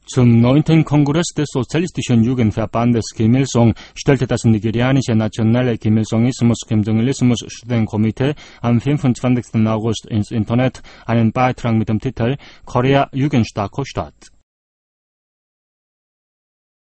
Zum 9. Kongress des Sozialistischen Jugendverbandes Kim Il-sung stellte das nigerianische nationale Kim-Il-sungismus-Kim-Jong-Ilismus-Studienkomitee am 25. August ins Internet einen Beitrag mit dem Titel Korea Jugendstark statt.